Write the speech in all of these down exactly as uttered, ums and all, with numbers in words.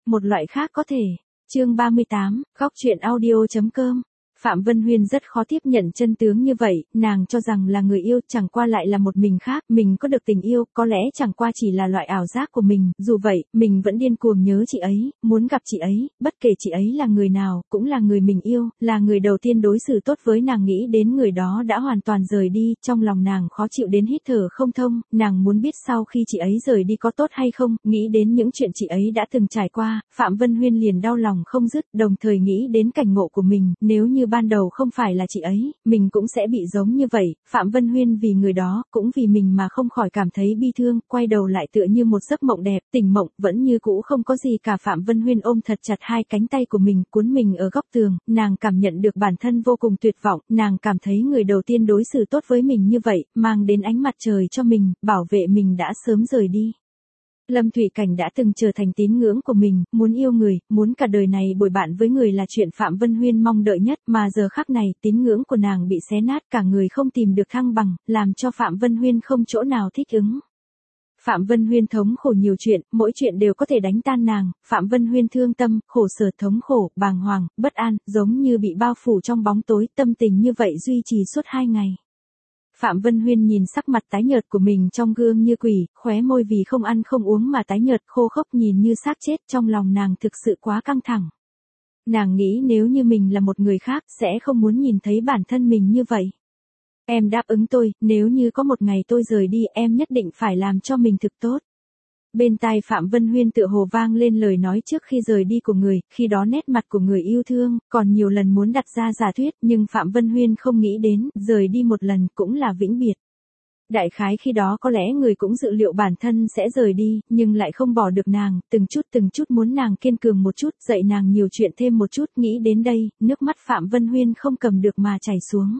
một loại khác có thể. Chương ba mươi tám, góc truyện audio chấm com. Phạm Vân Huyên rất khó tiếp nhận chân tướng như vậy, nàng cho rằng là người yêu chẳng qua lại là một mình khác, mình có được tình yêu, có lẽ chẳng qua chỉ là loại ảo giác của mình, dù vậy, mình vẫn điên cuồng nhớ chị ấy, muốn gặp chị ấy, bất kể chị ấy là người nào, cũng là người mình yêu, là người đầu tiên đối xử tốt với nàng. Nghĩ đến người đó đã hoàn toàn rời đi, trong lòng nàng khó chịu đến hít thở không thông, nàng muốn biết sau khi chị ấy rời đi có tốt hay không, nghĩ đến những chuyện chị ấy đã từng trải qua, Phạm Vân Huyên liền đau lòng không dứt, đồng thời nghĩ đến cảnh ngộ của mình, nếu như ban đầu không phải là chị ấy, mình cũng sẽ bị giống như vậy. Phạm Vân Huyên vì người đó, cũng vì mình mà không khỏi cảm thấy bi thương, quay đầu lại tựa như một giấc mộng đẹp, tỉnh mộng, vẫn như cũ không có gì cả. Phạm Vân Huyên ôm thật chặt hai cánh tay của mình, cuốn mình ở góc tường, nàng cảm nhận được bản thân vô cùng tuyệt vọng, nàng cảm thấy người đầu tiên đối xử tốt với mình như vậy, mang đến ánh mặt trời cho mình, bảo vệ mình đã sớm rời đi. Lâm Thụy Cảnh đã từng trở thành tín ngưỡng của mình, muốn yêu người, muốn cả đời này bồi bạn với người là chuyện Phạm Vân Huyên mong đợi nhất, mà giờ khắc này, tín ngưỡng của nàng bị xé nát, cả người không tìm được thăng bằng, làm cho Phạm Vân Huyên không chỗ nào thích ứng. Phạm Vân Huyên thống khổ nhiều chuyện, mỗi chuyện đều có thể đánh tan nàng, Phạm Vân Huyên thương tâm, khổ sở, thống khổ, bàng hoàng, bất an, giống như bị bao phủ trong bóng tối, tâm tình như vậy duy trì suốt hai ngày. Phạm Vân Huyên nhìn sắc mặt tái nhợt của mình trong gương như quỷ, khóe môi vì không ăn không uống mà tái nhợt, khô khốc nhìn như xác chết, trong lòng nàng thực sự quá căng thẳng. Nàng nghĩ nếu như mình là một người khác, sẽ không muốn nhìn thấy bản thân mình như vậy. Em đáp ứng tôi, nếu như có một ngày tôi rời đi, em nhất định phải làm cho mình thực tốt. Bên tai Phạm Vân Huyên tựa hồ vang lên lời nói trước khi rời đi của người, khi đó nét mặt của người yêu thương, còn nhiều lần muốn đặt ra giả thuyết, nhưng Phạm Vân Huyên không nghĩ đến, rời đi một lần cũng là vĩnh biệt. Đại khái khi đó có lẽ người cũng dự liệu bản thân sẽ rời đi, nhưng lại không bỏ được nàng, từng chút từng chút muốn nàng kiên cường một chút, dạy nàng nhiều chuyện thêm một chút. Nghĩ đến đây, nước mắt Phạm Vân Huyên không cầm được mà chảy xuống.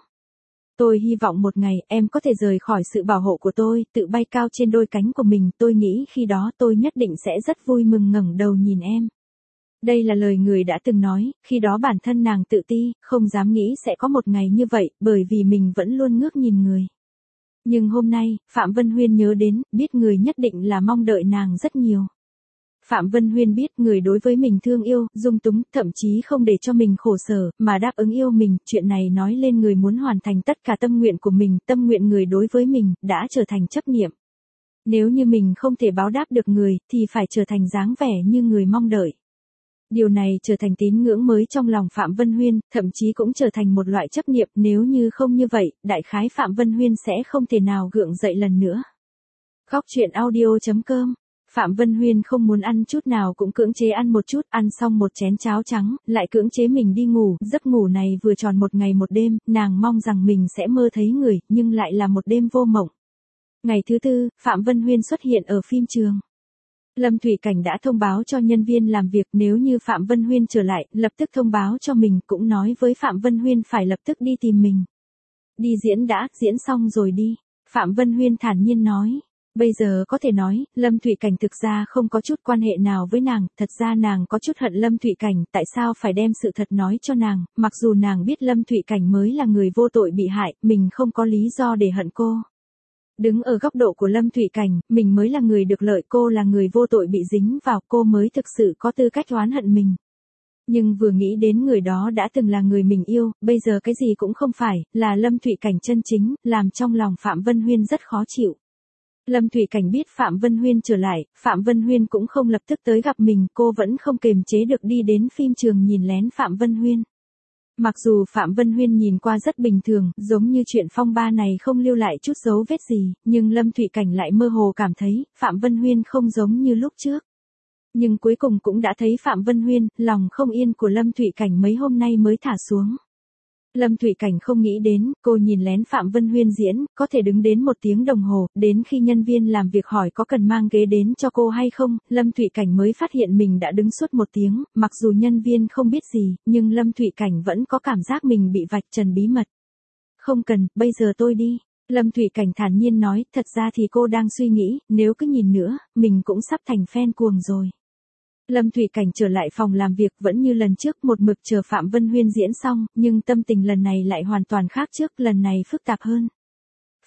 Tôi hy vọng một ngày em có thể rời khỏi sự bảo hộ của tôi, tự bay cao trên đôi cánh của mình, tôi nghĩ khi đó tôi nhất định sẽ rất vui mừng ngẩng đầu nhìn em. Đây là lời người đã từng nói, khi đó bản thân nàng tự ti, không dám nghĩ sẽ có một ngày như vậy, bởi vì mình vẫn luôn ngước nhìn người. Nhưng hôm nay, Phạm Vân Huyên nhớ đến, biết người nhất định là mong đợi nàng rất nhiều. Phạm Vân Huyên biết người đối với mình thương yêu, dung túng, thậm chí không để cho mình khổ sở, mà đáp ứng yêu mình, chuyện này nói lên người muốn hoàn thành tất cả tâm nguyện của mình, tâm nguyện người đối với mình, đã trở thành chấp niệm. Nếu như mình không thể báo đáp được người, thì phải trở thành dáng vẻ như người mong đợi. Điều này trở thành tín ngưỡng mới trong lòng Phạm Vân Huyên, thậm chí cũng trở thành một loại chấp niệm, nếu như không như vậy, đại khái Phạm Vân Huyên sẽ không thể nào gượng dậy lần nữa. Góc truyện audio chấm com. Phạm Vân Huyên không muốn ăn chút nào cũng cưỡng chế ăn một chút, ăn xong một chén cháo trắng, lại cưỡng chế mình đi ngủ, giấc ngủ này vừa tròn một ngày một đêm, nàng mong rằng mình sẽ mơ thấy người, nhưng lại là một đêm vô mộng. Ngày thứ tư, Phạm Vân Huyên xuất hiện ở phim trường. Lâm Thụy Cảnh đã thông báo cho nhân viên làm việc nếu như Phạm Vân Huyên trở lại, lập tức thông báo cho mình, cũng nói với Phạm Vân Huyên phải lập tức đi tìm mình. Đi diễn đã, diễn xong rồi đi. Phạm Vân Huyên thản nhiên nói. Bây giờ có thể nói, Lâm Thụy Cảnh thực ra không có chút quan hệ nào với nàng, thật ra nàng có chút hận Lâm Thụy Cảnh, tại sao phải đem sự thật nói cho nàng, mặc dù nàng biết Lâm Thụy Cảnh mới là người vô tội bị hại, mình không có lý do để hận cô. Đứng ở góc độ của Lâm Thụy Cảnh, mình mới là người được lợi, cô là người vô tội bị dính vào, cô mới thực sự có tư cách oán hận mình. Nhưng vừa nghĩ đến người đó đã từng là người mình yêu, bây giờ cái gì cũng không phải, là Lâm Thụy Cảnh chân chính, làm trong lòng Phạm Vân Huyên rất khó chịu. Lâm Thụy Cảnh biết Phạm Vân Huyên trở lại, Phạm Vân Huyên cũng không lập tức tới gặp mình, cô vẫn không kềm chế được đi đến phim trường nhìn lén Phạm Vân Huyên. Mặc dù Phạm Vân Huyên nhìn qua rất bình thường, giống như chuyện phong ba này không lưu lại chút dấu vết gì, nhưng Lâm Thụy Cảnh lại mơ hồ cảm thấy, Phạm Vân Huyên không giống như lúc trước. Nhưng cuối cùng cũng đã thấy Phạm Vân Huyên, lòng không yên của Lâm Thụy Cảnh mấy hôm nay mới thả xuống. Lâm Thụy Cảnh không nghĩ đến, cô nhìn lén Phạm Vân Huyên diễn, có thể đứng đến một tiếng đồng hồ, đến khi nhân viên làm việc hỏi có cần mang ghế đến cho cô hay không, Lâm Thụy Cảnh mới phát hiện mình đã đứng suốt một tiếng, mặc dù nhân viên không biết gì, nhưng Lâm Thụy Cảnh vẫn có cảm giác mình bị vạch trần bí mật. Không cần, bây giờ tôi đi. Lâm Thụy Cảnh thản nhiên nói, thật ra thì cô đang suy nghĩ, nếu cứ nhìn nữa, mình cũng sắp thành fan cuồng rồi. Lâm Thụy Cảnh trở lại phòng làm việc vẫn như lần trước, một mực chờ Phạm Vân Huyên diễn xong, nhưng tâm tình lần này lại hoàn toàn khác trước, lần này phức tạp hơn.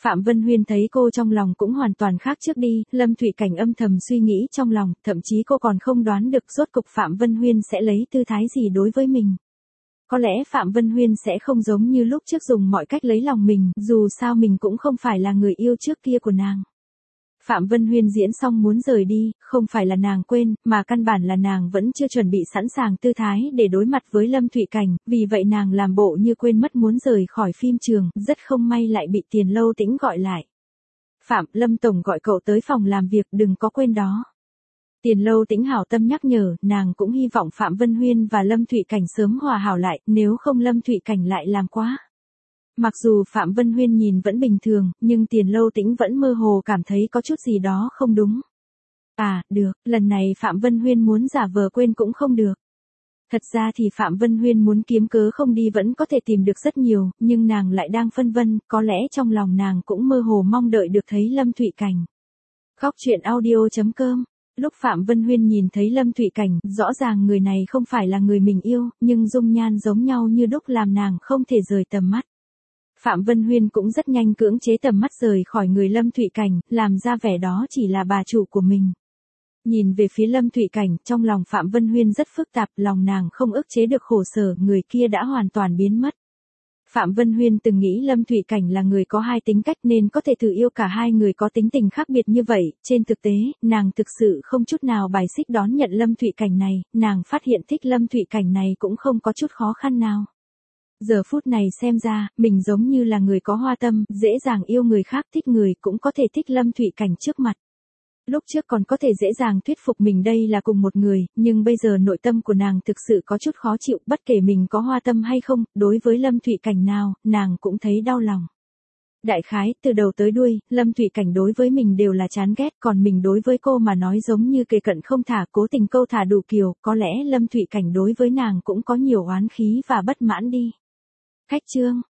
Phạm Vân Huyên thấy cô trong lòng cũng hoàn toàn khác trước đi, Lâm Thụy Cảnh âm thầm suy nghĩ trong lòng, thậm chí cô còn không đoán được rốt cục Phạm Vân Huyên sẽ lấy tư thái gì đối với mình. Có lẽ Phạm Vân Huyên sẽ không giống như lúc trước dùng mọi cách lấy lòng mình, dù sao mình cũng không phải là người yêu trước kia của nàng. Phạm Vân Huyên diễn xong muốn rời đi, không phải là nàng quên, mà căn bản là nàng vẫn chưa chuẩn bị sẵn sàng tư thái để đối mặt với Lâm Thụy Cảnh, vì vậy nàng làm bộ như quên mất muốn rời khỏi phim trường, rất không may lại bị Tiền Lâu Tĩnh gọi lại. Phạm, Lâm Tổng gọi cậu tới phòng làm việc, đừng có quên đó. Tiền Lâu Tĩnh hảo tâm nhắc nhở, nàng cũng hy vọng Phạm Vân Huyên và Lâm Thụy Cảnh sớm hòa hảo lại, nếu không Lâm Thụy Cảnh lại làm quá. Mặc dù Phạm Vân Huyên nhìn vẫn bình thường, nhưng Tiền Lâu Tĩnh vẫn mơ hồ cảm thấy có chút gì đó không đúng. À, được, lần này Phạm Vân Huyên muốn giả vờ quên cũng không được. Thật ra thì Phạm Vân Huyên muốn kiếm cớ không đi vẫn có thể tìm được rất nhiều, nhưng nàng lại đang phân vân, có lẽ trong lòng nàng cũng mơ hồ mong đợi được thấy Lâm Thụy Cảnh. Góc truyện audio chấm com. Lúc Phạm Vân Huyên nhìn thấy Lâm Thụy Cảnh, rõ ràng người này không phải là người mình yêu, nhưng dung nhan giống nhau như đúc làm nàng không thể rời tầm mắt. Phạm Vân Huyên cũng rất nhanh cưỡng chế tầm mắt rời khỏi người Lâm Thụy Cảnh, làm ra vẻ đó chỉ là bà chủ của mình. Nhìn về phía Lâm Thụy Cảnh, trong lòng Phạm Vân Huyên rất phức tạp, lòng nàng không ức chế được khổ sở, người kia đã hoàn toàn biến mất. Phạm Vân Huyên từng nghĩ Lâm Thụy Cảnh là người có hai tính cách nên có thể thử yêu cả hai người có tính tình khác biệt như vậy, trên thực tế, nàng thực sự không chút nào bài xích đón nhận Lâm Thụy Cảnh này, nàng phát hiện thích Lâm Thụy Cảnh này cũng không có chút khó khăn nào. Giờ phút này xem ra, mình giống như là người có hoa tâm, dễ dàng yêu người khác, thích người cũng có thể thích Lâm Thụy Cảnh trước mặt. Lúc trước còn có thể dễ dàng thuyết phục mình đây là cùng một người, nhưng bây giờ nội tâm của nàng thực sự có chút khó chịu, bất kể mình có hoa tâm hay không, đối với Lâm Thụy Cảnh nào, nàng cũng thấy đau lòng. Đại khái, từ đầu tới đuôi, Lâm Thụy Cảnh đối với mình đều là chán ghét, còn mình đối với cô mà nói giống như kề cận không thả, cố tình câu thả đủ kiều, có lẽ Lâm Thụy Cảnh đối với nàng cũng có nhiều oán khí và bất mãn đi. Khách chương